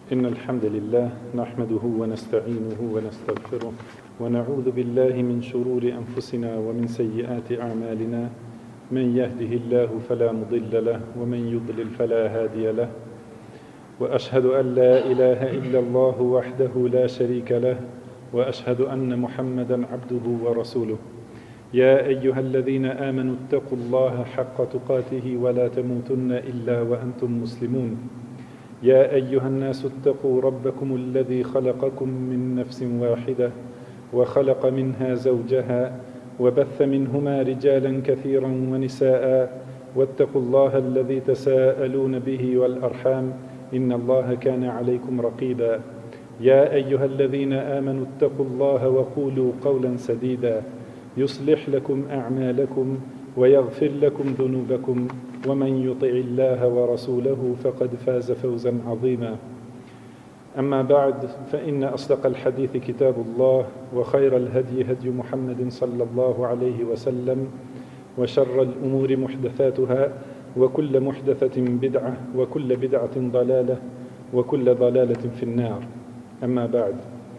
إن الحمد لله نحمده ونستعينه ونستغفره ونعوذ بالله من شرور أنفسنا ومن سيئات أعمالنا من يهده الله فلا مضل له ومن يضلل فلا هادي له وأشهد أن لا إله إلا الله وحده لا شريك له وأشهد أن محمدا عبده ورسوله يا أيها الذين آمنوا اتقوا الله حق تقاته ولا تموتن إلا وأنتم مسلمون يا أيها الناس اتقوا ربكم الذي خلقكم من نفس واحدة وخلق منها زوجها وبث منهما رجالا كثيرا ونساء واتقوا الله الذي تساءلون به والأرحام إن الله كان عليكم رقيبا يا أيها الذين آمنوا اتقوا الله وقولوا قولا سديدا يصلح لكم أعمالكم ويغفر لكم ذنوبكم ومن يطع الله ورسوله فقد فاز فوزا عظيما أما بعد فإن أصدق الحديث كتاب الله وخير الهدي هدي محمد صلى الله عليه وسلم وشر الأمور محدثاتها وكل محدثة بدعة وكل بدعة ضلالة وكل ضلالة في النار أما بعد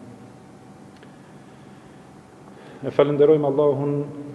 Falenderojmë Allahun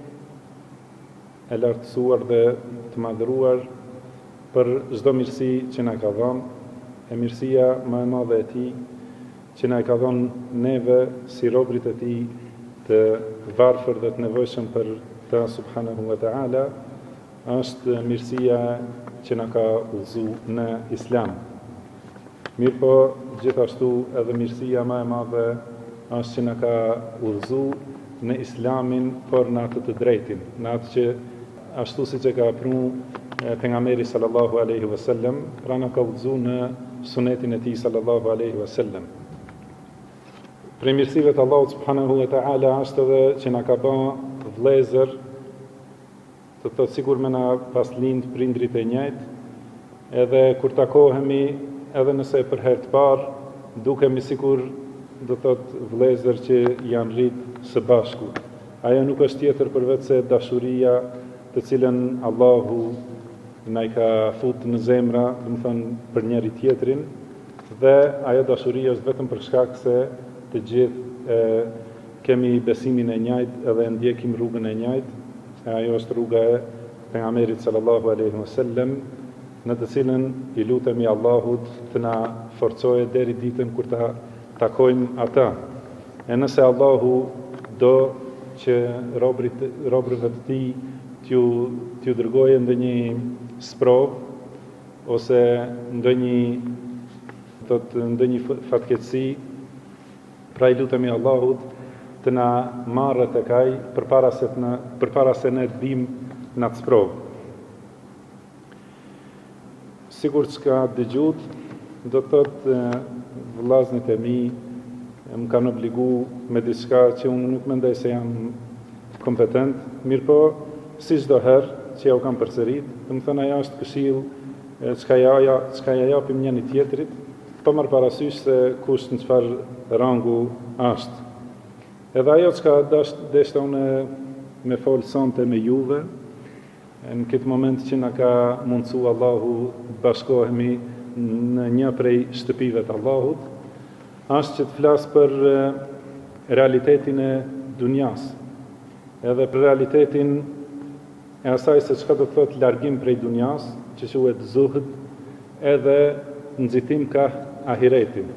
e lartësuar dhe të madhëruar për çdo mirësi që na ka dhënë, e mirësia më e madhe e tij që na e ka dhënë neve si robërit e tij të varfër dhe të nevojshëm për ta subhanahu wa ta'ala, është mirësia që na ka udhëzuar në Islam. Mirpo gjithashtu edhe mirësia më e madhe është që na ka udhëzuar në Islamin, por në atë të drejtin, në atë që ashtu si që ka pranuar pejgamberi sallallahu alaihi wasallam, pra na ka udhëzuar në sunetin e tij sallallahu alaihi wasallam. Prej mirësive të Allahut subhanahu wa ta'ala është edhe që na ka bërë vëllezër, të thotë sikur me na pas lind prindrit e njëjtë, edhe kur takohemi, edhe nëse për herë të parë, dukemi sikur do thotë vëllezër që janë rritë së bashku. Ajo nuk është tjetër përveç se dashuria të cilën Allahu na i ka futur në zemra, do të thonë për njëri tjetrin, dhe ajo dashuri është vetëm për shkak se të gjithë kemi besimin e njëjtë edhe ndjekim rrugën e njëjtë. Ajo është rruga e pejgamberit sallallahu alaihi wasallam, në të cilën i lutemi Allahut të na forcojë deri ditën kur ta takojmë ata. E nëse Allahu do që robërve të tij t'ju dërgojë ndonjë sprov ose ndonjë fatkeqësi, pra i lutemi Allahut të na marrë tek ai përpara se ne të bimë në atë sprov. Sigur çka dëgjuat, do të thotë vëllezërit e mi më kanë obligu me diçka që unë nuk mendoj se jam kompetent, mirëpo si çdo herë që ja u kam përsërit, do të thënë ajo është këshill çka ja japim njëri tjetrit, pa marrë parasysh se kush në çfarë rangu është. Edhe ajo çka deshta unë me fol sonte me juve, në këtë moment që na ka mundsu Allahu të bashkohemi në një prej shtëpive të Allahut, është që të flasë për realitetin e dunjas, edhe për realitetin e asaj se çka do të thotë largim prej dunjas, që quhet zuhd, edhe nxitim ka ahiretin.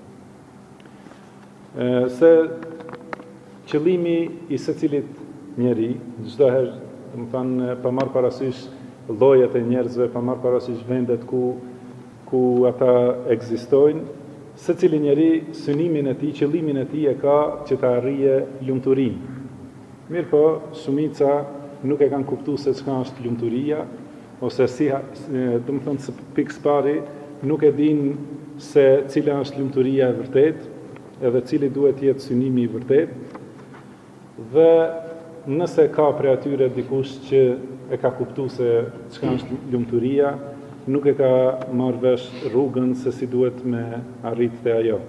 Se qëllimi i secilit njeri, çdo herë, do të thonë, pa marrë parasysh llojet e njerëzve, pa marrë parasysh vendet ku ata ekzistojnë, secili njeri synimin e tij, qëllimin e tij e ka që të arrijë lumturinë. Mirpo shumica nuk e kanë kuptuar se çka është lumturia, ose do të thonë se pikë pari nuk e dinë se cila është lumturia e vërtetë, edhe cili duhet të jetë synimi i vërtetë. Dhe nëse ka prej atyre dikush që e ka kuptuar se çka është lumturia, nuk e ka marrë vesh rrugën se si duhet me arrit të ajo.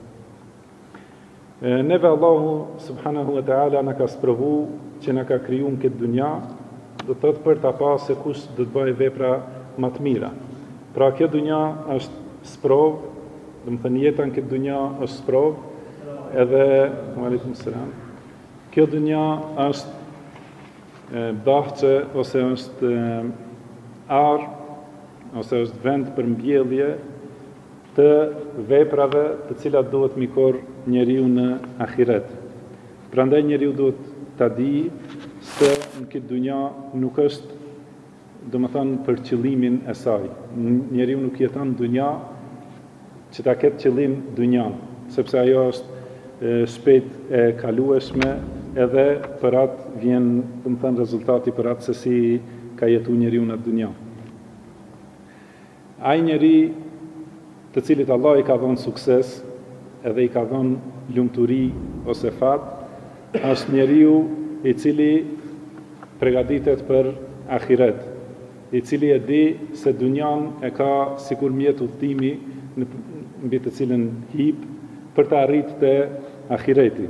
Neve Allahu subhanahu wa ta'ala na ka sprovu që na ka kriju në këtë dunja, do të thotë për ta pasur se kush do të bëjë vepra më të mira. Pra kjo dunja është sprov dhe më thënë jeta në këtë dunja është sprovë, edhe, aleikum selam, kjo dunja është bahçe ose është arë, ose është vend për mbjellje të veprave të cilat duhet mikor njeriu në ahiret. Prandaj njeriu duhet ta di se në këtë dunja nuk është, domethënë, për qëllimin e saj. Njeriu nuk jeton në dunja që ta ketë qëllim dunjan, sepse ajo është shpejt e kalueshme, edhe për atë vjen, domethënë, rezultati për atë se si ka jetu njeriu në dunja. Ai njeri të cilit Allah i ka dhënë sukses edhe i ka dhënë lumturi ose fat, është njeriu i cili përgatitet për ahiret, i cili e di se dunjan e ka sikur mjet udhëtimi mbi të cilën hip për të arritur te ahireti.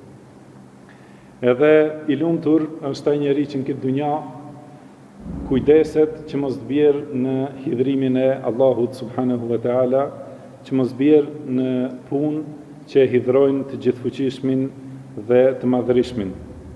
Edhe i lumtur është ai njeri që në këtë dunja kujdeset që mos të bjerë në hidhrimin e Allahut subhanahu wa ta'ala, që mos bjerë në punë që e hidhrojnë të gjithfuqishmin dhe të madhërishmin.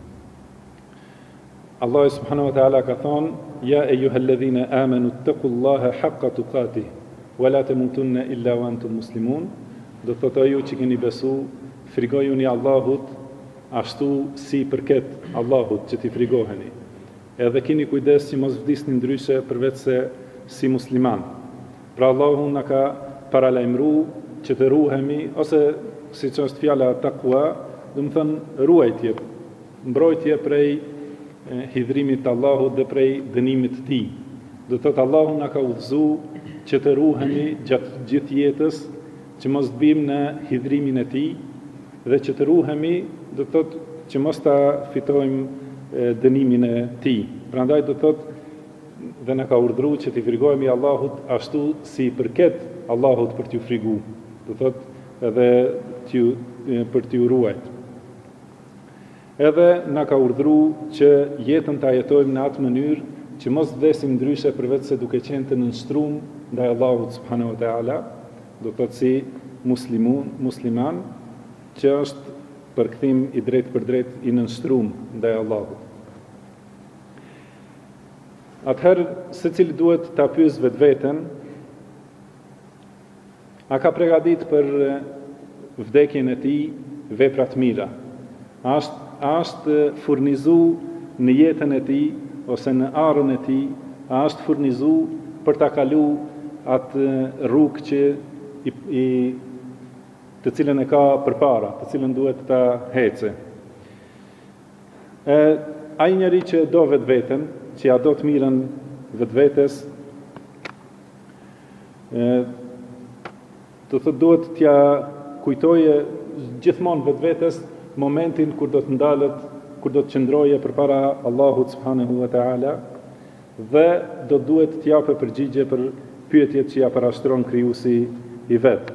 Allah subhanahu wa ta'ala ka thonë: Ja ejuhalladhina amanu taqullaha haqqa tuqatih, wa la tamutunna illa wa antum muslimun. Do thotë ju që keni besu, frigojuni Allahut ashtu si përket Allahut që t'i frigoheni. Edhe keni kujdes që mos vdisni ndryshe përveç se si musliman. Pra Allahu na ka paralajmëruar që të ruhemi, ose siç është fjala takwa, do të thënë ruajtje, mbrojtje prej hidhrimit të Allahut dhe prej dënimit të tij. Do thotë Allahu na ka udhëzuar që të ruhemi gjatë gjithë jetës, që mos të bim në hidhrimin e tij, dhe që të ruhemi, do thotë që mos ta fitojmë dënimin e tij. Prandaj do thotë dhe na ka urdhëruar që t'i frigojmë Allahut ashtu si përket Allahut për t'u frigu. Do thotë edhe për t'u ruajt. Edhe na ka urdhëruar që jetën ta jetojmë në atë mënyrë që mos vdesim ndryshe përveç se duke qenë të nënshtruar ndaj Allahut subhanahu wa taala, do thotë si musliman që është përkthim i drejt për drejt i nënshtruar ndaj Allahut. Atëherë, secili duhet ta pyes vetveten, a ka përgatitur për vdekjen e tij vepra të mira? A është furnizuar në jetën e tij ose në arrën e tij, a është furnizuar për ta kaluar atë rrugë që të cilën e ka përpara, të cilën duhet ta hece. Ai njeri që do vetveten, që ja do të mirën vetvetes, do të duhet t'ja kujtoje gjithmonë vetvetes momentin kur do të ndalet, kur do të qëndroje përpara Allahut subhanahu wa taala, dhe do duhet t'ja japë përgjigje për pyetjet që ja parashtron krijuesi i vet.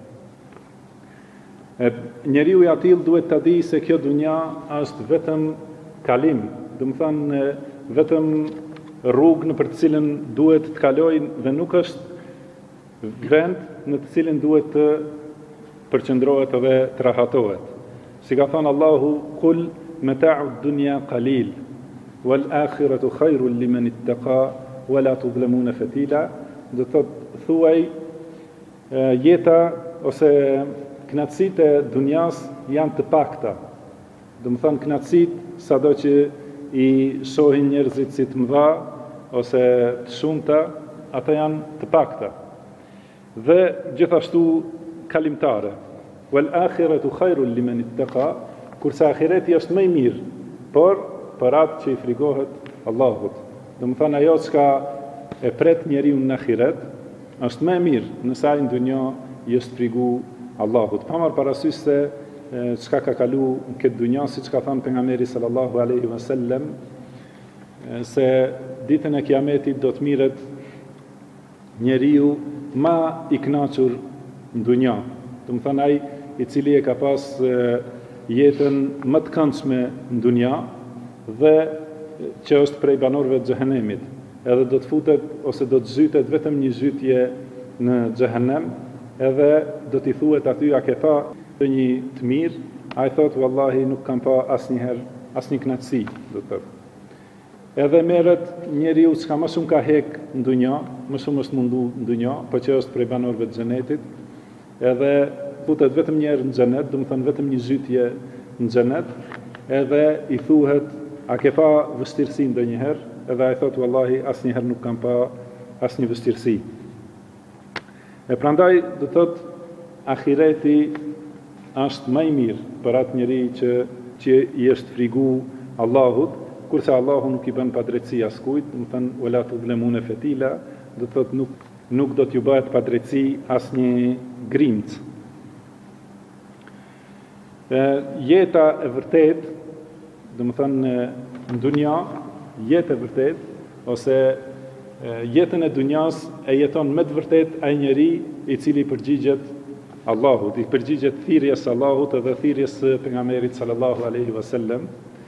Njeriu i atill duhet ta di se kjo dunja është vetëm kalim, do të thënë vetëm rrugë në për të cilën duhet të kalojnë dhe nuk është vend në të cilin duhet të përqendrohet dhe të rahatohet. Si ka thënë Allahu: "Kul mata'u ad-dunya qalil, wal akhiratu khairul liman ittaqa, wa la tudhlamuna fatila." Do thotë thuaj, jeta ose kënaqësitë e dunjas janë të pakta. Do të thënë kënaqësitë sado që i shohin njerëzit si të mëdha ose të shumta, ata janë të pakta. Dhe gjithashtu kalimtare. Wal akhiratu khairul liman ittaqa, kurse ahireti është më i mirë, por për atë që i frigohet Allahut. Do të thënë ajo çka e pret njeriu në ahiret është më e mirë nëse ai në dunjë i është frigu Allahut. Pa marrë parasysh se çka ka kalu në këtë dunjë, siç ka thënë pejgamberi sallallahu alaihi wasallam, se ditën e Kiametit do të mirret njeriu më i kënaqur në dunjë. Do të thënë ai i cili e ka pas jetën më të këndshme në dunjë dhe që është prej banorëve të xhehenemit, edhe do të futet ose do të zhytet vetëm një zhytje në xhehenem, edhe do t'i thuhet aty a ke pa një të mirë, ai thot vallahi nuk kam pa asnjëherë asnjë kënaqësi, do të thotë. Edhe merret njeriu çka më shumë ka hek në dunjë, më shumë është mundu në dunjë, po që është prej banorëve të xhenetit, edhe futet vetëm një herë në xhenet, do të thonë vetëm një zytje në xhenet, edhe i thuhet a ke pa vështirësi ndonjëherë, edhe ai thot vallahi asnjëherë nuk kam pa asnjë vështirësi. E prandaj do thot ahireti është më i mirë për atë njeri që i është frigu Allahut, kurse Allahu nuk i bën padrejtësi askujt, do të thënë wala tudlemune fetila, do thot nuk do t'ju bëhet padrejtësi asnjë grimc. Jeta e vërtet, do të thënë në dunja, jetë e vërtet, ose jetën e dunjas e jeton me të vërtet ai njeri i cili përgjigjet Allahut, i përgjigjet thirrjes Allahut edhe thirrjes së pejgamberit sallallahu alaihi wasallam,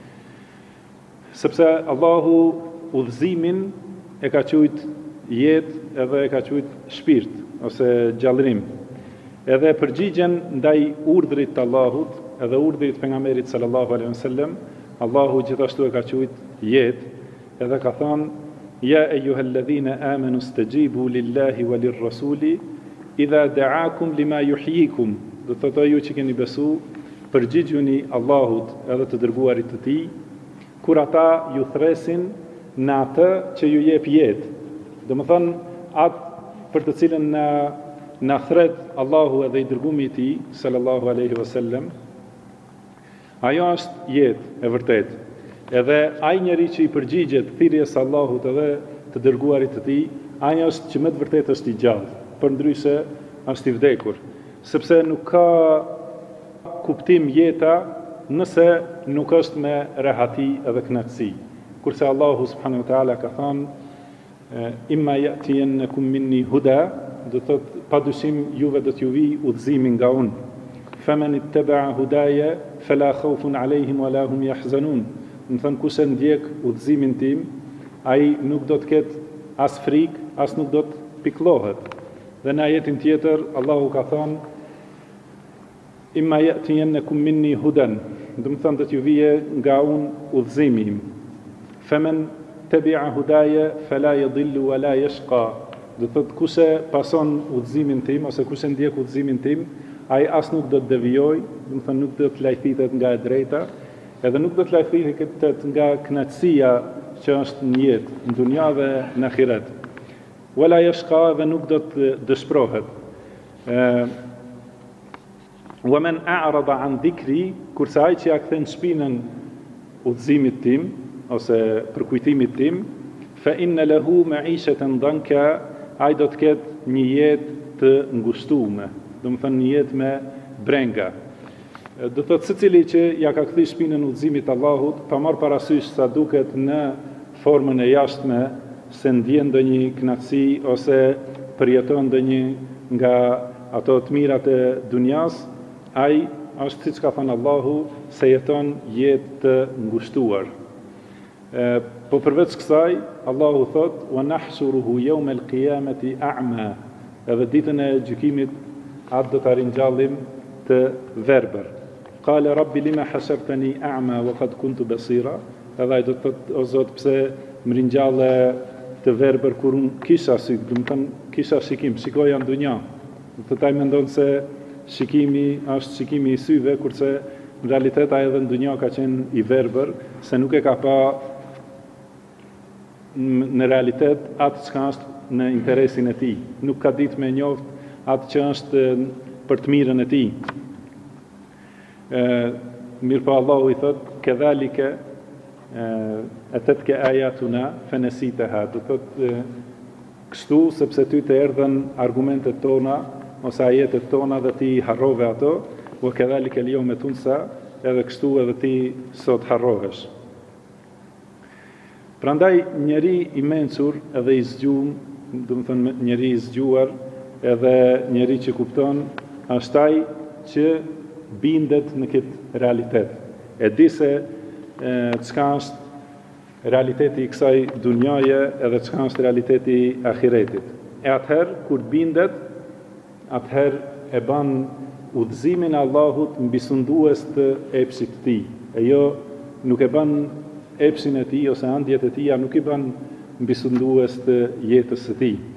sepse Allahu udhëzimin e ka quajt jetë edhe e ka quajt shpirt ose gjallërim. Edhe përgjigjen ndaj urdhrit të Allahut edhe urdhrit pejgamberit sallallahu alaihi wasallam, Allahu gjithashtu e ka quajt jetë, edhe ka thënë ja ejuhalladhina amanu stajibu lillahi wa lirrasuli idha da'akum lima yuhyikum, do të thotë ju që keni besu, përgjigjuni Allahut edhe të dërguarit të tij kur ata ju thresin në atë që ju jep jetë. Do të thonë atë për të cilën na thret Allahu edhe i dërgumi i tij sallallahu alaihi wasallam, ajo është jetë e vërtetë. Edhe ai njeri që i përgjigjet thirrjes Allahut edhe të dërguarit të tij, ai është që më të vërtetë është i gjallë, përndryshe është i vdekur, sepse nuk ka kuptim jeta nëse nuk është me rehati edhe kënaqësi. Kurse Allahu subhanahu wa taala ka thënë imma ya'tiyannakum minni huda, do të thotë padyshim juve do t'ju vi udhëzimi nga unë. Faman ittaba'a hudaya fala khawfun alayhim wala hum yahzanun. Më thënë kush e ndjek udhëzimin tim, ai nuk do të ketë as frikë, as nuk do të pikëllohet. Dhe në ajetin tjetër Allahu ka thënë imma ya'tiyannakum minni hudan, do të thonë do t'ju vije nga unë udhëzimi im. Faman tabi'a hudaya fala yadhillu wala yashqa. Do thotë kush e pason udhëzimin tim ose kush e ndjek udhëzimin tim, ai as nuk do të devijojë, do të thonë nuk do të lajthitet nga e drejta, edhe nuk do të lajthitet nga kënaqësia që është në jetë, në dunja dhe në ahiret. Wala yashqa, dhe nuk do të dëshpërohet. Wa man a'rada an dhikri, kurse ai që ja kthen shpinën udhëzimit tim ose përkujtimit tim, fa inna lahu ma'ishatan danka, ai do të ketë një jetë të ngushtuar, do të thënë një jetë me brenga. Do të thotë secili që ja ka kthy shpinën udhëzimit Allahut, pa marr parasysh sa duket në formën e jashtme, se ndjen ndonjë kënaqësi ose përjeton ndonjë nga ato të mirat e dunjas, ai është siç ka thënë Allahu, se jeton jetë të ngushtuar. Po përveç kësaj, Allahu thot wa nahshuruhu yawm al-qiyamati a'ma, edhe ditën e gjykimit atë do ta ringjallim të verbër. Qala rabbi lima hashartani a'ma wa qad kuntu basira, edhe ai do të thotë o Zot pse më ringjalle të verbër kur unë kisha sy, do të thënë kisha shikim, shikoja në dunja. Do të ai mendon se shikimi është shikimi i syve, kurse në realitet ai edhe në dunja ka qenë i verbër, se nuk e ka pa në realitet atë që është në interesin e tij, nuk ka ditë me njoft atë që është për të mirën e tij. Mirë pa Allahu i thot kedhalike atatke ayatuna fanasitaha, do thot kështu sepse ty të erdhën argumentet tona ose ajetet tona dhe ti harrove ato, wa kedhalike al-yawma tunsa, edhe kështu edhe ti sot harrohesh. Prandaj njeri i mencur edhe i zgjum, do të thënë njeri i zgjuar edhe njeri që kupton, është ai që bindet në këtë realitet. E di se çka është realiteti i kësaj dunjaje edhe çka është realiteti i ahiretit. E atëherë kur bindet, atëherë e ban udhëzimin e Allahut mbi sundues të epshit të tij. E jo nuk e ban epshin e tij ose andjet e tija nuk i ban mbi sundues të jetës së tij.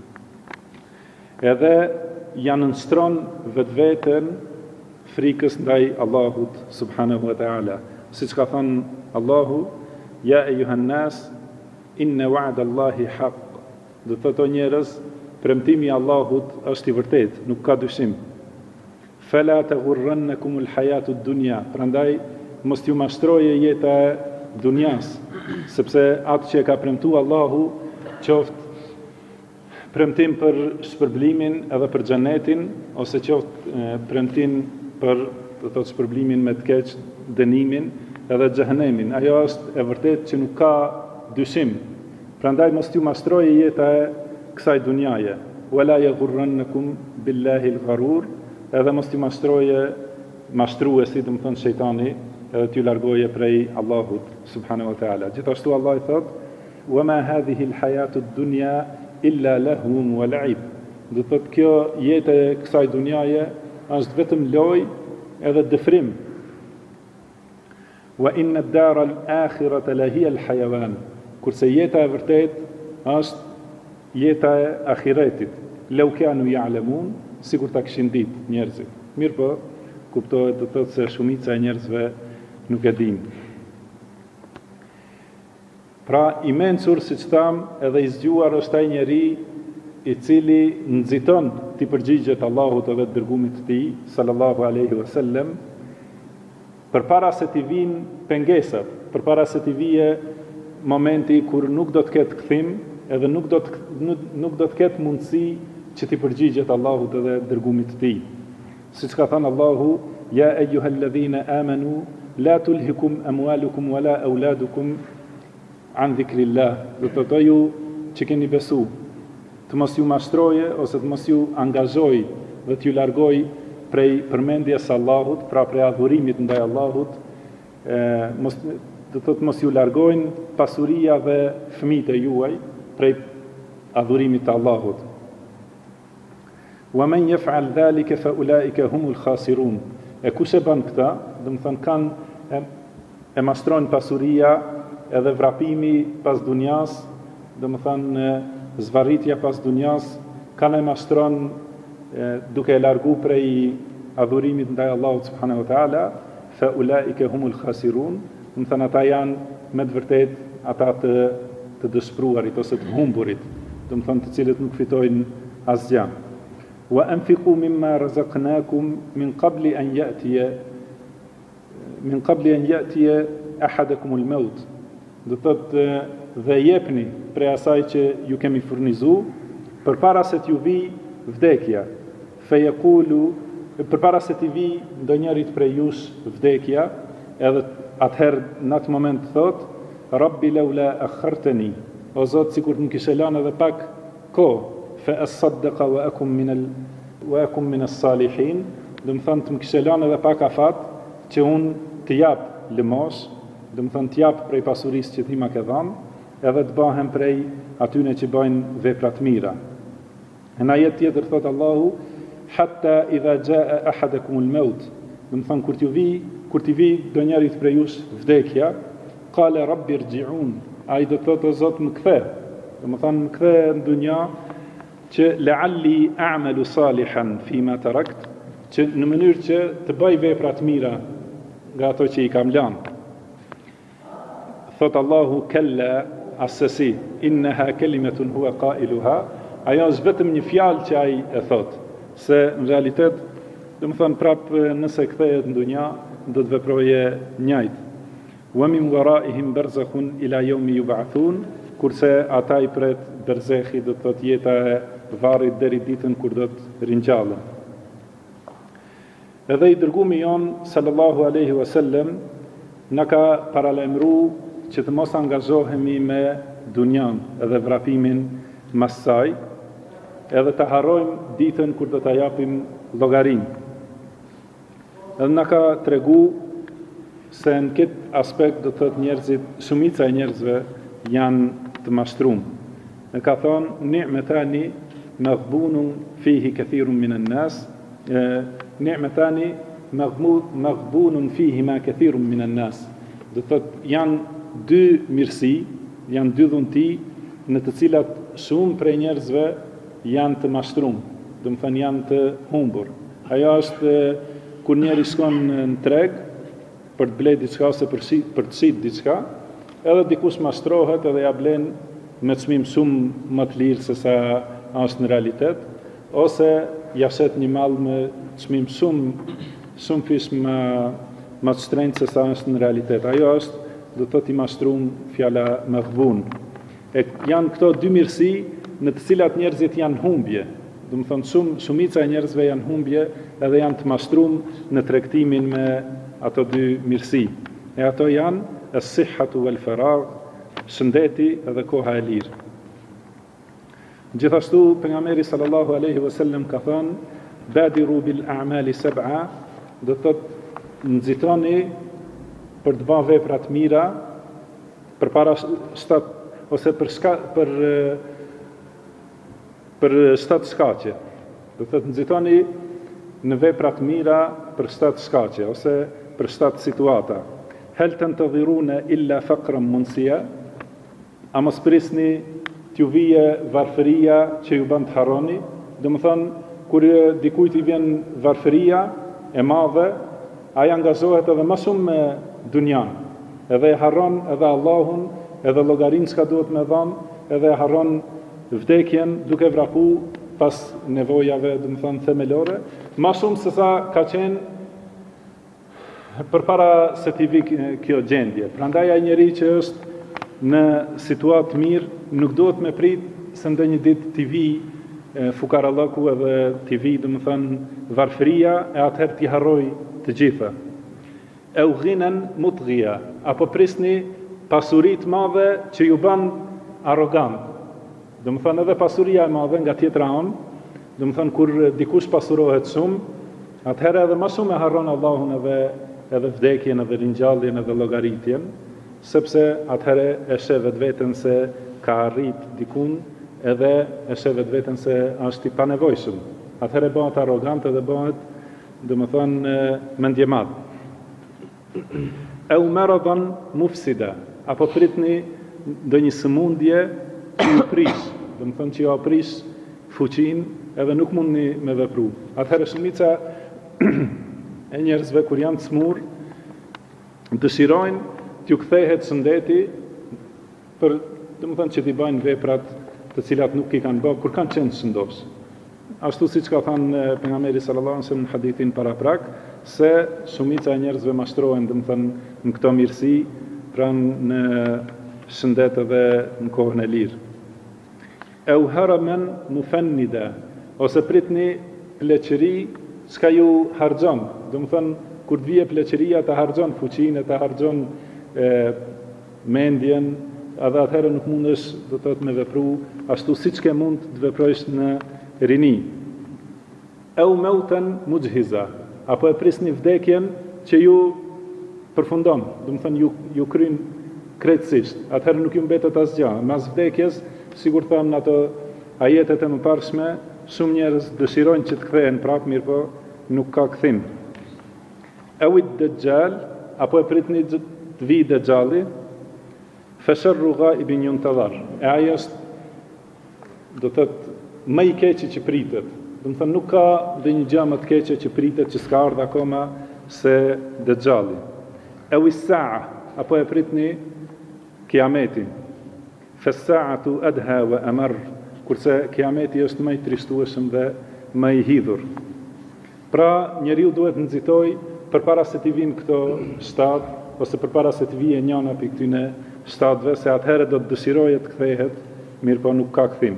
Edhe janë nënstron vetveten frikës ndaj Allahut subhanahu wa ta'ala. Siç ka thënë Allahu, ja ejuhan nas, inna wa'da Allahi haq. Do të thotë njerëz, premtimi i Allahut është i vërtet, nuk ka dyshim. Fala taghurrannakum alhayatu ad-dunya. Prandaj mos ju mashtroje jeta e dunjas, sepse atë që e ka premtuar Allahu, qoftë premtim për shpërblimin edhe për xhenetin, ose qoftë premtim për do të thotë shpërblimin me të keq, dënimin edhe xhenemin. Ajo është e vërtetë që nuk ka dyshim. Prandaj mos ju mashtroje jeta e kësaj dunjaje. Wala yaghurrannakum billahi al-gharur. Edhe mos ju mashtruesi, do të thonë shejtani, edhe t'ju largoje prej Allahut subhanahu wa ta'ala. Gjithashtu Allah i thot: "Wa ma hadhihi al-hayatu ad-dunya illa lahun wa la'ib." Do të thotë kjo jetë e kësaj dunjaje është vetëm lojë edhe dëfrim. Wa inna ad-dara al-akhirata la hiya al-hayawan. Kurse jeta e vërtet është jeta e ahiretit. Law kanu ya'lamun, sikur ta kishin ditë njerëzit. Mirë po, kuptohet do të thotë se shumica e njerëzve nuk e din. Pra, i mencur, siç tham, edhe i zgjuar është ai njeri i cili nxiton të përgjigjet Allahut edhe të dërgumit të tij, sallallahu alaihi wasallam, përpara se t'i vinë pengesat, përpara se t'i vije momenti kur nuk do të ketë kthim, edhe nuk do të ketë mundësi që t'i përgjigjet Allahut edhe dërgumit të tij. Siç ka thënë Allahu, ja ejuhalladhina amanu la tulhikum amwalukum wala auladukum an dhikrillah. Do të thotë ju që keni besu, të mos ju mashtroje ose të mos ju angazhoj dhe t'ju largoj prej përmendjes së Allahut, pra prej adhurimit ndaj Allahut, do të thotë mos ju largojnë pasuria dhe fëmijët e juaj prej adhurimit të Allahut. Wa man yaf'al dhalika fa ulaika humul khasirun. E kush e bën këtë, do të thonë kanë e mashtrojnë pasuria edhe vrapimi pas dunjas, do të thonë zvarritja pas dunjas, kanë e mashtron duke e largu prej adhurimit ndaj Allahut subhanahu wa ta'ala, fa ulaika humul khasirun. Do të thonë ata janë me të vërtet ata të dëshpëruarit ose të humburit, do të thonë të cilët nuk fitojnë asgjë. Wa anfiqu mimma razaqnakum min qabli an ya'tiya ahadakum al-maut. Do thotë dhe jepni prej asaj që ju kemi furnizu përpara se t'ju vi vdekja. Fe yaqulu, përpara se t'i vi ndonjërit prej jush vdekja, edhe atëherë në atë moment thot: Rabbi laula akhartani, o Zot, sikur më kishe lënë edhe pak kohë, fa asaddaqa wa akum min as-salihin, do të thonë të më kishe lënë edhe pak afat që unë të jap lëmosh, do të thonë të jap prej pasurisë që ti më ke dhënë, edhe të bëhem prej atyne që bëjnë vepra të mira. Në ajet tjetër thot Allahu: hatta idha jaa ahadakum al-maut, do të thonë kur t'i vi donjërit prej jush vdekja, qala rabbi irji'un, ai do të thotë o Zot më kthe, do të thonë më kthe në dunja që la'alli a'malu salihan fima tarakt, që në mënyrë që të bëj vepra të mira nga ato që i kam lënë. Thot Allahu: kalla, asesi, innaha kalimatun huwa qailuha, ajo është vetëm një fjalë që ai e thot, se në realitet, do të thonë prapë nëse kthehet në dunja, do të veproje njëjtë. Wa min waraihim barzakhun ila yawmi yub'athun, kurse ata i pret berzekhi, do të thotë jeta e varrit deri ditën kur do të ringjallen. Edhe i dërgumi jon sallallahu alaihi wasallam na ka paralajmëruar që të mos angazhohemi me dunjan edhe vrapimin mas saj, edhe të harrojmë ditën kur do ta japim llogarinë. Edhe na ka tregu se në këtë aspekt do të thotë njerëzit, shumica e njerëzve janë të mashtruar. Ne ka thonë: ni'matani maghbunun fihi kathirun minan nas, ni'matani maghbunun fihi ma kathirun minan nas. Do të thotë janë dy mirësi, janë dy dhunti në të cilat shumë prej njerëzve janë të mashtruar, do të thënë janë të humbur. Ajo është kur njeri shkon në treg për të bler diçka ose për të shit diçka, edhe dikush mashtrohet edhe ja blen me çmim shumë më të lirë se sa është në realitet, ose ja shet një mall me çmim shumë fish më të shtrenjtë se sa është në realitet. Ajo është, do të thotë i mashtruar, fjala maghbun. Janë këto dy mirësi në të cilat njerëzit janë humbje. Do të thonë shumica e njerëzve janë humbje edhe janë të mashtruar në tregtimin me ato dy mirësi. E ato janë as-sihhatu wal faragh, shëndeti edhe koha e lirë. Gjithashtu pejgamberi sallallahu alaihi wasallam ka thënë: "Badiru bil a'mali sab'a", do të thotë nxitoni për të bërë vepra të mira përpara 7 ose për 7 shkaqe. Do të thotë nxitoni në vepra të mira për 7 shkaqe ose për 7 situata. Hel tantadhiruna illa faqran munsiya, a mos prisni t'ju vije varfëria që ju bën të harroni. Do të thonë, kur dikujt i vjen varfëria e madhe, ai angazhohet edhe më shumë me dunjan, edhe e harron edhe Allahun, edhe llogarinë çka duhet me dhënë, edhe e harron vdekjen duke vrapu pas nevojave, do të thonë themelore, më shumë se sa ka qenë përpara se t'i vi kjo gjendje. Prandaj ai njeri që është në situatë mirë nuk duhet me prit se ndonjë ditë t'i vi fukarallëku edhe t'i vi, do të thonë, varfëria e atëherë t'i harroj të gjitha. E u ghinan mutghia, apo prisni pasurit madhe që ju bën arrogant. Do të thonë edhe pasuria e madhe nga tjetra anë, do të thonë kur dikush pasurohet shumë, atëherë edhe më shumë e harron Allahun edhe vdekjen, edhe ringjalljen, edhe llogaritjen, sepse atëherë e sheh vetveten se ka arrit dikun, edhe e sheh vetveten se është i panevojshëm. Atëherë bëhet arrogant edhe bëhet, do të thonë, mendje madh. E umaradan mufsida, apo pritni ndonjë sëmundje që ju prish, do të thonë që ju aprish fuqinë edhe nuk mundni me vepru. Atëherë shumica e njerëzve kur janë të smur, dëshirojnë t'ju kthehet shëndeti për, do të thonë, që t'i bëjnë veprat të cilat nuk i kanë bërë kur kanë qenë shëndosh. Ashtu siç ka thënë pejgamberi sallallahu alajhi wasallam në hadithin paraprak, se shumica e njerëzve mashtrohen, do të thonë, në këto mirësi, pra në shëndet edhe në kohën e lirë. E u haramen mufannida, ose pritni pleqëri çka ju harxhon, do të thonë, kur të vije pleqëria të harxhon fuqinë, të harxhon mendjen, edhe atëherë nuk mundesh, do të thotë, me vepru ashtu siç ke mund të veprojsh në rini. E u mautan mujhiza, apo e prisni vdekjen që ju përfundon, do të thonë ju kryen krejtësisht, atëherë nuk ju mbetet asgjë. Mas vdekjes, sigur thamë në ato ajetet e mëparshme, shumë njerëz dëshirojnë që të kthehen prapë, mirë po nuk ka kthim. E u dajjal, apo e pritni të vi dajjali, fa sharru ghaibin yuntadhar. E ai është, do të thotë, më i keqi që pritet. Do të thonë nuk ka ndonjë gjë më të keqe që pritet që s'ka ardhur akoma se dajjali. E u saa, apo e pritni kiametin. Fa saatu adha wa amar, kurse kiameti është më i trishtueshëm dhe më i hidhur. Pra, njeriu duhet nxitoj përpara se t'i vinë këto 7, ose përpara se t'i vijë njëna për këtyne 7-ve, se atëherë do të dëshirojë të kthehet, mirë po nuk ka kthim.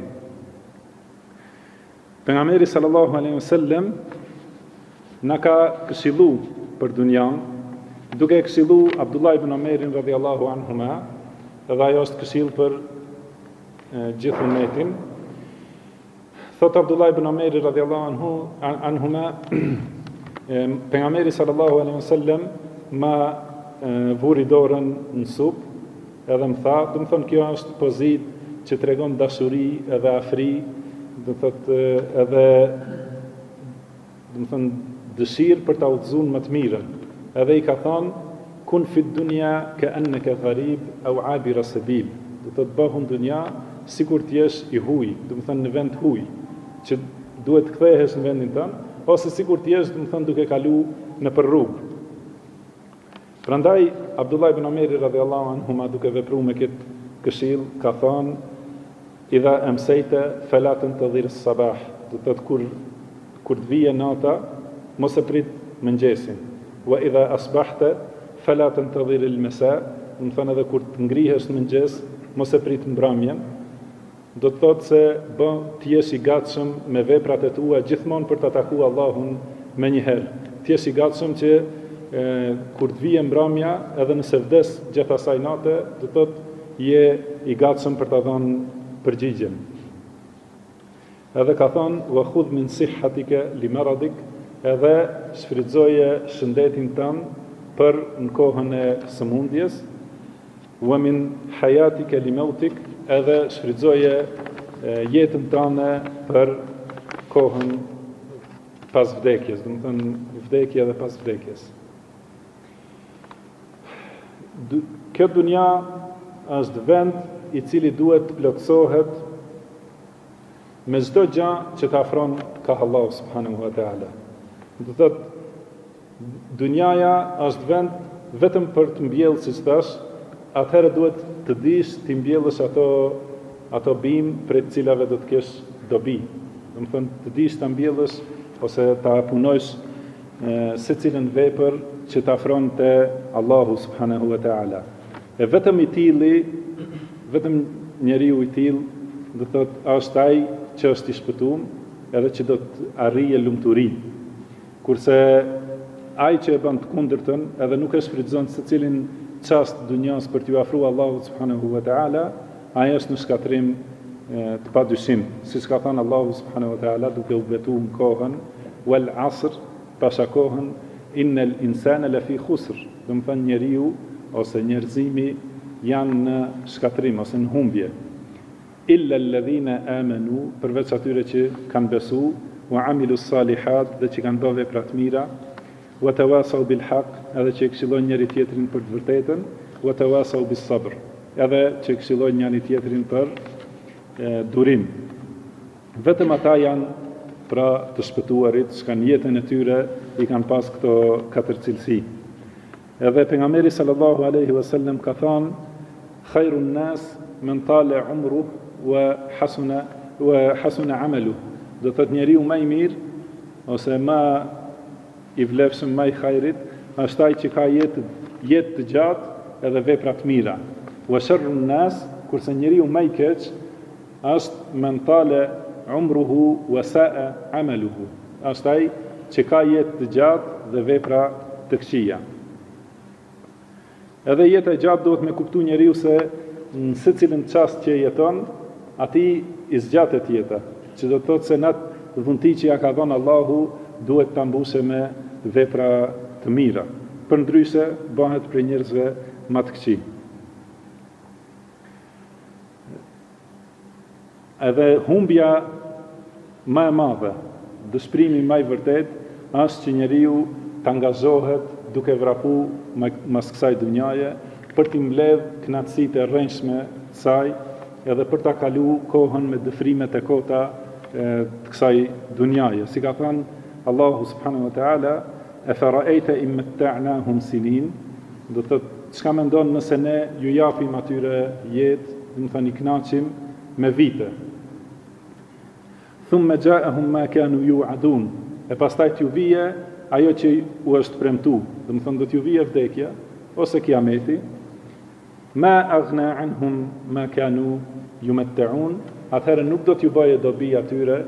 Pejgamberi sallallahu alaihi wasallam na ka këshillu për dunjan, duke këshillu Abdullah ibn Omerin radhiyallahu anhuma, edhe ajo është këshill për gjithë ummetin. Thot Abdullah ibn Omeri radhiyallahu anhuma, pejgamberi sallallahu alaihi wasallam ma vuri dorën në supë, edhe më tha, do të thonë kjo është pozitë që tregon dashuri edhe afri do thotë edhe do të thënë dëshirë për ta udhëzuar më të mirën. Edhe i ka thonë kun fi dunya ka'annaka gharib aw 'abira sabil. Do thotë bëhu në dunja sikur të jesh i huj, do të thënë në vend huj, që duhet të kthehesh në vendin tënd, ose sikur të jesh, do të thënë duke kalu nëpër rrugë. Prandaj Abdullah ibn Omeri radhiyallahu anhu duke vepruar me këtë këshill ka thonë idha amsayta fala tantadhir as-sabah, do të thotë kur të vije nata mos e prit mëngjesin. Wa idha asbahta fala tantadhir al-masa, do të thonë edhe kur të ngrihesh në mëngjes mos e prit mbrëmjen. Do të thotë se bën të jesh i gatshëm me veprat e tua gjithmonë për të takuar Allahun më një herë. Të jesh i gatshëm që kur të vije mbrëmja, edhe nëse vdes gjatë asaj nate, do të thotë je i gatshëm për ta dhënë përgjigjen. Edhe ka thonë wa khudh min sihhatika li maradik, edhe shfrytëzoje shëndetin tënd për në kohën e sëmundjes, wa min hayatika li mautik, edhe shfrytëzoje jetën tënde për kohën pas vdekjes, do të thënë vdekja dhe pas vdekjes. Kjo dunja është vend i cili duhet të plotësohet me çdo gjë që të afron ka Allahu subhanahu wa taala. Do të thotë dunjaja është vend vetëm për të mbjellë, siç thash, atëherë duhet të dish të mbjellësh ato bimë për të cilave do të kesh dobi. Do të thonë të dish ta mbjellësh ose ta punojsh secilën vepër që të afron te Allahu subhanahu wa taala. E vetëm i tilli, vetëm njeriu i till, do të thotë është ai që është i shpëtuar, edhe që do të arrijë lumturinë. Kurse ai që e bën të kundërtën, edhe nuk e shfrytëzon secilin çast dunjas për t'u afruar Allahut subhanahu wa taala, ai është në shkatrim të padyshim, siç ka thënë Allahu subhanahu wa taala duke u betuar në kohën wal asr, pasha kohën innal insana lafi khusr, do të thënë njeriu ose njerëzimi janë në shkatrim ose në humbje. Illa alladhina amanu, përveç atyre që kanë besu, wa amilu salihat, dhe që kanë bërë vepra të mira, wa tawasaw bil haq, edhe që këshillojnë njëri tjetrin për të vërtetën, wa tawasaw bis sabr, edhe që këshillojnë njëri tjetrin për durim. Vetëm ata janë pra të shpëtuarit, që kanë jetën e tyre i kanë pas këto 4 cilësi. Edhe pejgamberi sallallahu alaihi wasallam ka thënë khairun nas man tala umruhu wa hasuna amaluhu. Do thotë njeriu më i mirë ose më i vlefshëm, më i hajrit, është ai që ka jetë të gjatë edhe vepra të mira. Wa sharrun nas, kurse njeriu më i keq është man tala umruhu wa sa'a amaluhu. Është ai që ka jetë të gjatë dhe vepra të këqija. Edhe jeta e gjatë duhet me kuptu njeriu se në secilin çast që jeton, ati i zgjatet jeta, që do të thotë se në atë dhunti që ja ka dhënë Allahu duhet ta mbusë me vepra të mira. Përndryshe bëhet për njerëzve më të këqij. Edhe humbja më e madhe, dëshpërimi më i vërtet, është që njeriu të angazhohet duke vrapu mas kësaj dunjaje për t'i mbledh kënaqësitë e rrënjshme të saj, edhe për ta kalu kohën me dëfrimet e kota të kësaj dunjaje. Si ka thënë Allahu subhanahu wa taala, e fara'ejta in matta'nahum sinin, do të thotë çka mendon nëse ne ju japim atyre jetë, do të thënë i kënaqim me vite. Thumma ja'ahum ma kanu yu'adun, e pastaj t'ju vije ajo që u është premtu, do të thonë do t'ju vije vdekja ose kiameti. Ma aghna anhum ma kanu yumatta'un, atëherë nuk do t'ju bëje dobi atyre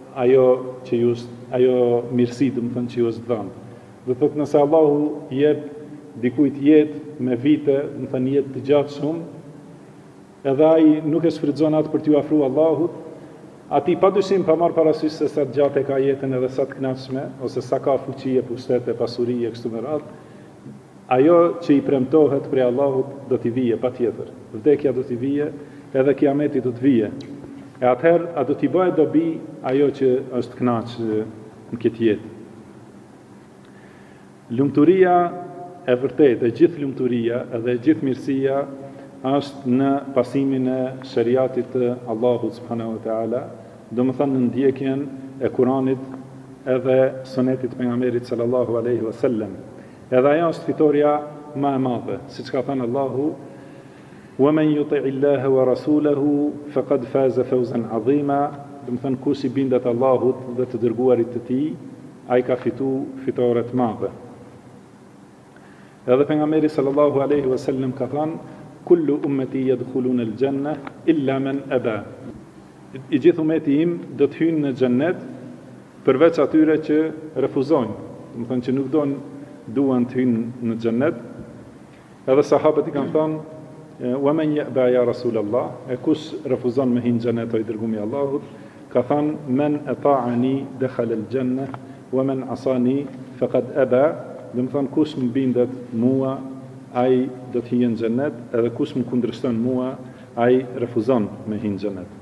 ajo mirësi, do të thonë që ju është dhënë. Do thotë nëse Allahu jep dikujt jetë me vite, do të thonë jetë të gjatë shumë, edhe ai nuk e shfrytëzon atë për t'ju afruar Allahut, ati padyshim pa marrë parasysh se sa të gjatë e ka jetën edhe sa të kënaqshme, ose sa ka fuqie, pushtete, pasuri e kështu me radhë, ajo që i premtohet prej Allahut do t'i vije patjetër. Vdekja do t'i vije, edhe kiameti do t'i vije. E atëherë, a do t'i bëjë dobi ajo që është kënaqë në këtë jetë. Lumturia e vërtetë, e gjithë lumturia edhe e gjithë mirësia është në pasimin e shariatit të Allahut subhanahu wa taala, domethënë në ndjekjen e Kuranit edhe sunetit pejgamberit sallallahu alaihi wasallam. Edhe ajo është fitoria më e madhe, siç ka thënë Allahu: وَمَنْ يُطِعِ اللَّهَ وَرَسُولَهُ فَقَدْ فَازَ فَوْزًا عَظِيمًا. Domethënë kush i bindet Allahut dhe të dërguarit të tij, ai ka fitu fitore të madhe. Edhe pejgamberi sallallahu alaihi wasallam ka thënë: kullu ummati yadkhuluna al-janna illa man aba. I gjithë ummeti im do të hyjnë në xhennet përveç atyre që refuzojnë, domethënë që nuk duan të hyjnë në xhennet. Edhe sahabët i kanë thënë: wa man ya'ba ya Rasulallah, e kush refuzon me hyjnë në xhennet o i dërgumi i Allahut, ka thënë: men ata'ani dakhala al-janna wa man asani faqad aba. Domethënë kush më bindet mua, ai do të hyjë në xhennet, edhe kush më kundërshton mua, ai refuzon me hyjë në xhennet.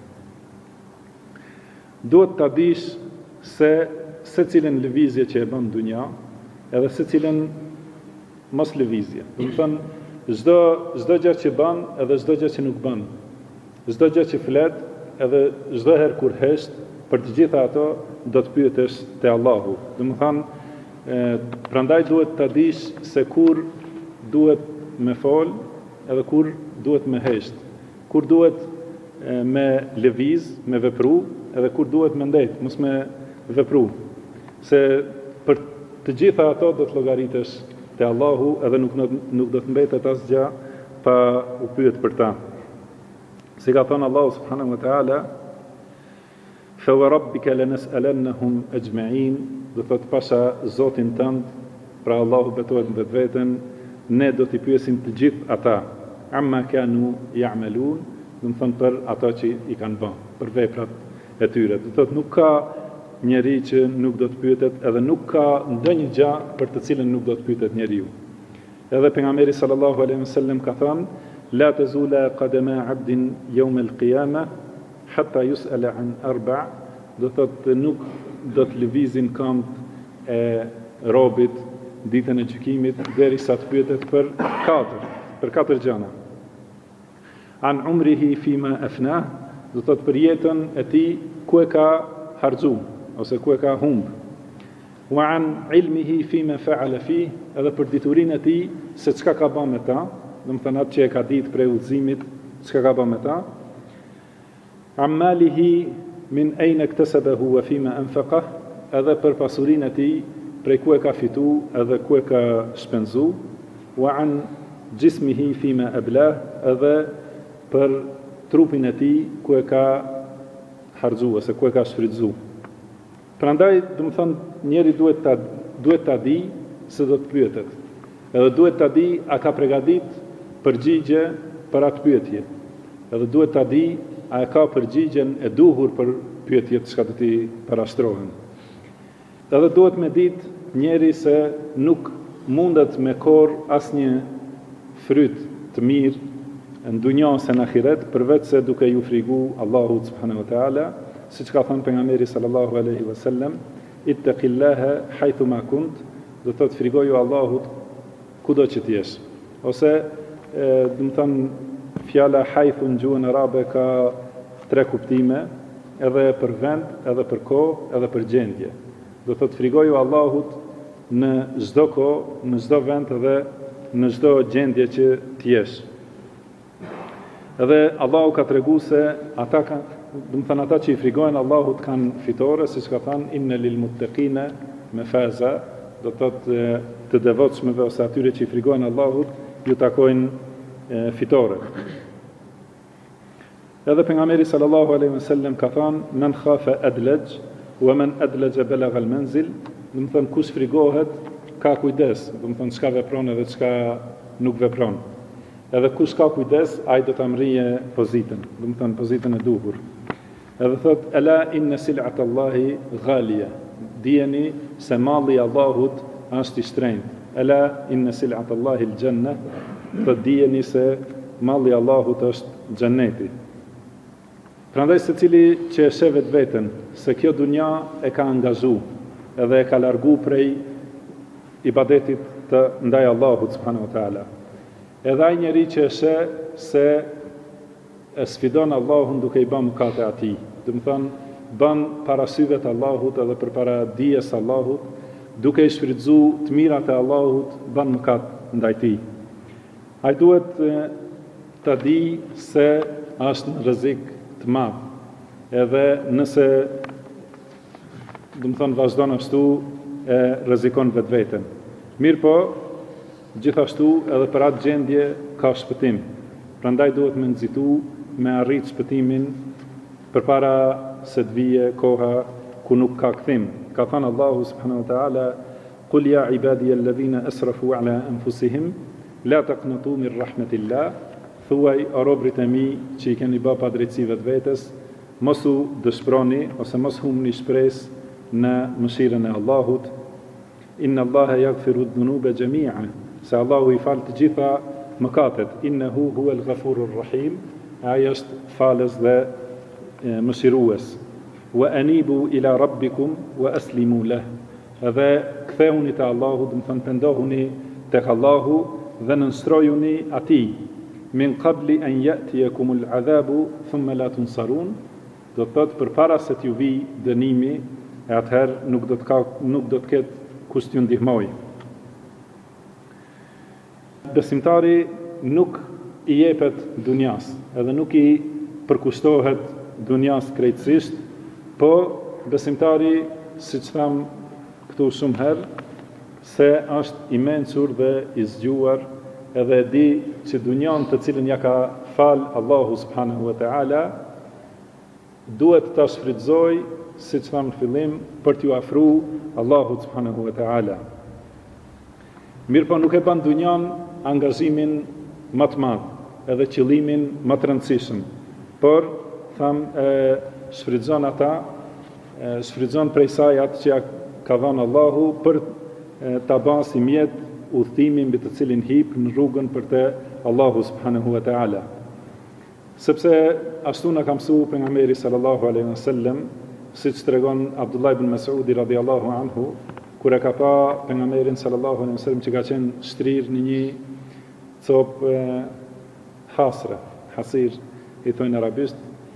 Duhet ta dish se secilën lëvizje që e bën në dunja, edhe secilën mos lëvizje. Domethënë çdo gjë që bën edhe çdo gjë që nuk bën. Çdo gjë që flet edhe çdo herë kur hesht, për të gjitha ato do të pyetesh te Allahu. Domethënë prandaj duhet ta dish se kur duhet me fol edhe kur duhet me hesht, kur duhet me lëviz, me vepru, edhe kur duhet me ndet, mos me vepru. Se për të gjitha ato do të llogaritesh te Allahu edhe nuk do të mbetet asgjë pa u pyet për ta. Si ka thënë Allahu subhanahu wa taala: fa wa rabbika lanas'alannahum ajma'in, do të pasha Zotin tënd, pra Allahu betohet në vetveten, ne do t'i pyesim të gjithë ata, amma kanu ya'malun, do të thonë për ata që i kanë bën, për veprat e tyre. Do të thotë nuk ka njeri që nuk do të pyetet, edhe nuk ka ndonjë gjë për të cilën nuk do të pyetet njeriu. Edhe pejgamberi sallallahu alaihi wasallam ka thënë: la tazula qadama 'abdin yawm al-qiyamah hatta yus'ala an arba', do thotë nuk do të lëvizin këmbët e robit ditën e gjykimit derisa të pyetet për katër gjëra. An umrihi fima afnah, do thotë për jetën e tij ku e ka harxhu ose ku e ka humb. Wa an ilmihi fima fa'ala fi, edhe për diturinë e tij se çka ka bën me ta, domethënë atë që e ka ditë prej udhëzimit, çka ka bën me ta. Amalihi min ayna iktasabahu wa fima anfaqah, edhe për pasurinë e tij prej ku e ka fitu edhe ku e ka shpenzu. Wa an jismihi fima ablah, edhe për trupin e tij ku e ka harxhu ose ku e ka shfrytzu. Prandaj, domethënë, njeri duhet ta di se do të pyetet. Edhe duhet ta di a ka përgatit përgjigje për atë pyetje. Edhe duhet ta di a e ka përgjigjen e duhur për pyetjet që do t'i parashtrohen. Edhe duhet me ditë njeri se nuk mundet me korr asnjë fryt të mirë në dunjë ose në ahiret përveç se duke ju frigu Allahut subhanahu wa taala, siç ka thënë pejgamberi sallallahu alaihi wasallam: ittaqillaha haythu ma kunt, do të frigoju Allahut kudo që të jesh. Ose do të thënë fjala haythu në gjuhën arabe ka tre kuptime, edhe për vend, edhe për kohë, edhe për gjendje. Do të frigoju Allahut në çdo kohë, në çdo vend edhe në çdo gjendje që të jesh. Edhe Allahu ka tregu se ata ata që i frigojnë Allahut kanë fitore, siç ka thënë: inna lil muttaqina mafaza, do të devotshmëve ose atyre që i frigojnë Allahut ju takojnë fitore. Edhe pejgamberi sallallahu alaihi wasallam ka thënë: men khafa adlaj wa man adlaja balagha al-manzil, do të thonë kush frigohet ka kujdes, do të thonë çka vepron edhe çka nuk vepron. Edhe kush ka kujdes, ai do të amrije pozitën, do të thonë pozitën e duhur. Edhe thot: ala inna sil'at Allahi ghalia, dijeni se malli i Allahut është i shtrenjtë. Ala inna sil'at Allahi al-janna, do dijeni se malli i Allahut është xheneti. Prandaj secili që e sheh vetveten se kjo dunja e ka angazhu edhe e ka largu prej ibadetit të ndaj Allahut subhanahu wa taala. Edhe ai njeri që e sheh se e sfidon Allahun duke i bën mëkate atij, do të thonë bën para syve të Allahut edhe përpara dijes Allahut, duke i shfrytzu të mirat e Allahut, bën mëkat ndaj tij. Ai duhet ta di se është në rrezik të madh. Edhe nëse do të thonë vazhdon ashtu e rrezikon vetveten. Mirë po, gjithashtu edhe për atë gjendje ka shpëtim. Prandaj duhet me nxitu me arrit shpëtimin përpara se të vije koha ku nuk ka kthim. Ka thënë Allahu subhanahu wa taala: "Qul ya ibadiy alladhina asrafu ala anfusihim la taqnatu min rahmatillah." Thuaj o robrit e mi që i keni bë padrejtësi vetvetes, mos u dëshproni ose mos humni shpresë në mëshirën e Allahut. Inna Allaha yaghfiru dhunuba jami'a, se Allahu i fal të gjitha mëkatet. Innahu huwal ghafurur rahim, ai është falës dhe mëshirues. Wa anibu ila rabbikum wa aslimu lah. Edhe ktheuni te Allahu, do të thënë pendohuni tek Allahu dhe nënstrojuni atij. Min qabli an ya'tiyakumul adhabu thumma la tunsarun. Do të thotë përpara se t'ju vi dënimi, e atëherë nuk do të ketë kush t'ju ndihmoj. Besimtari nuk i jepet dunjas, edhe nuk i përkushtohet dunjas krejtësisht, po besimtari, siç tham këtu shumë herë, se është i mençur dhe i zgjuar, edhe e di që dunjan të cilën ja ka fal Allahu subhanahu wa taala duhet ta shfrytëzoj, siç tham në fillim, për t'ju afruar Allahut subhanahu wa taala. Mirë po nuk e bën dunjan angazhimin më të madh, edhe qëllimin më të rëndësishëm, por tham shfrytëzon ata, shfrytëzon prej saj atë që ja ka dhënë Allahu për ta bën si mjet udhëtimin mbi të cilin hip në rrugën për te Allahu subhanahu wa taala. Sepse ashtu na ka mësuar pejgamberi sallallahu alaihi wasallam, siç tregon Abdullah ibn Mas'udi radhiyallahu anhu, kur e ka pa pejgamberin sallallahu alaihi wasallam që ka qenë shtrir në një copë hasir i thonë arabisht,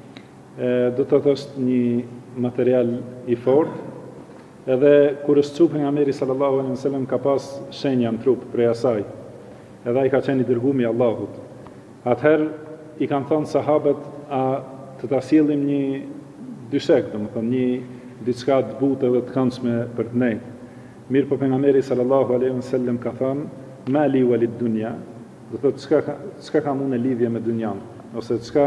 do të thotë një material i fortë. Edhe kur është çup pejgamberi sallallahu alaihi wasallam ka pas shenja në trup prej asaj. Edhe ai ka qenë i dërguari i Allahut. Atëherë i kanë thënë sahabët, a të ta sjellim një dyshek, domethënë një diçka të butë dhe të këndshme për të ne. Mirë po pejgamberi sallallahu alaihi wasallam ka thënë: "Mali walid dunya", do thotë çka kam unë lidhje me dunjan, ose çka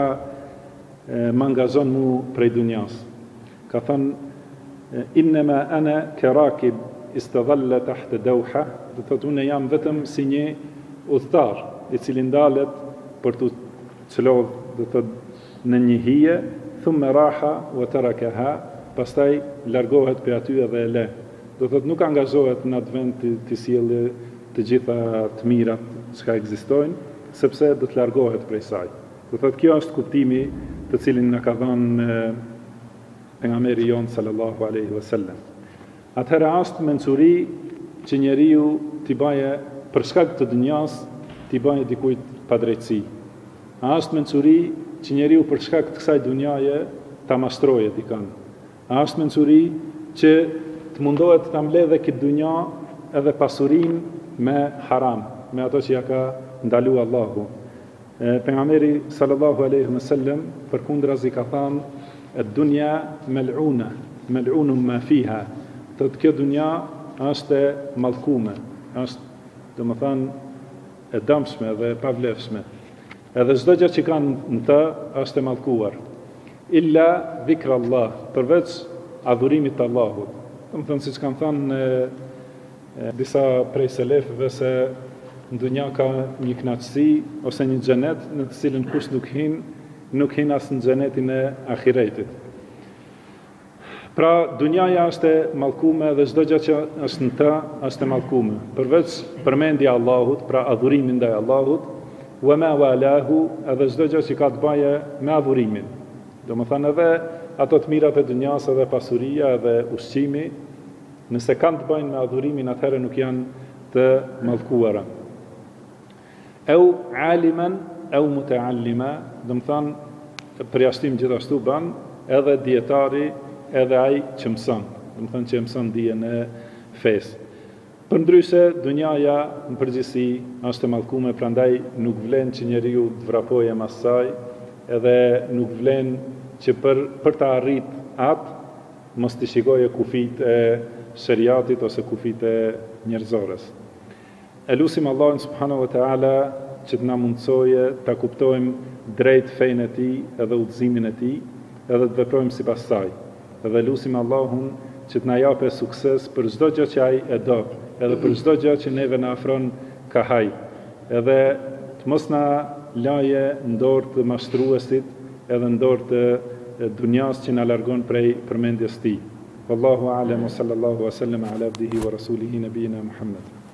më angazhon mu prej dunjas. Ka thënë: "Innama ana karakib istadalla tahta dawha", do thotë unë jam vetëm si një udhëtar i cili ndalet për të çelodh, do thotë në një hije, thumma raha wa tarakaha, pastaj largohet prej aty dhe e le. Do thotë nuk angazhohet në atë vend të sjellë të gjitha të mirat që ekzistojnë, sepse do të largohet prej saj. Do thotë kjo është kuptimi të cilin na ka dhënë pejgamberi jon sallallahu alaihi wasallam. Atëherë është mençuri që njeriu t'i baje për shkak të dunjas, t'i baje dikujt padrejtësi. A është mençuri që njeriu për shkak të kësaj dunjaje ta mashtroje dikën. A është mençuri që të mundohet ta mbledhë këtë dunja edhe pasurinë me haram, me ato që ja ka ndaluar Allahu. Pejgamberi sallallahu alaihi wasallam përkundrazi ka thënë: "Ad-dunya mal'una, mal'unun ma fiha." Do të kjo dunja është e mallkume, është domethënë e dëmshme dhe e pavlefshme. Edhe çdo gjë që kanë në të është e mallkuar. Illa dhikrullah, përveç adhurimit të Allahut. Domethënë siç kanë thënë disa prej selefëve se në dunja ka një kënaqësi ose një xhenet në të cilën kush nuk hin as në xhenetin e ahiretit. Pra dunjaja është e mallkume dhe çdo gjë që është në të është e mallkume, përveç përmendja e Allahut, pra adhurimi ndaj Allahut, wa ma walahu, edhe çdo gjë që ka të bëjë me adhurimin. Do më thënë edhe ato të mirat e dunjas, edhe pasuria, edhe ushqimi, nëse kanë të bëjnë me adhurimin, atëherë nuk janë të mallkuara. Eu aliman, eu mutaallima, do më thënë përjashtim gjithashtu ban edhe dietari, edhe ai që mëson, do më thënë që mëson dijen e fesë. Përndryshe, dunjaja në përgjithësi është e mallkuar, prandaj nuk vlen që njeriu të vrapojë mas saj, edhe nuk vlen që për të arrit atë mos të shikojë kufit e shariatit ose kufit e njerëzores. E lusim Allahun subhanahu wa taala që të na mundësojë ta kuptojmë drejt fenë e tij edhe udhëzimin e tij, edhe të veprojmë sipas saj. Edhe lusim Allahun që të na japë sukses për çdo gjë që ai e do, edhe për çdo gjë që neve na afron ka haj, edhe të mos na laje në dorë të mashtruesit, edhe në dorë të dunjas që na largon prej përmendjes tij. Wallahu a'lam wa sallallahu wa sallam ala abdihi wa rasulihi nabiyina Muhammad.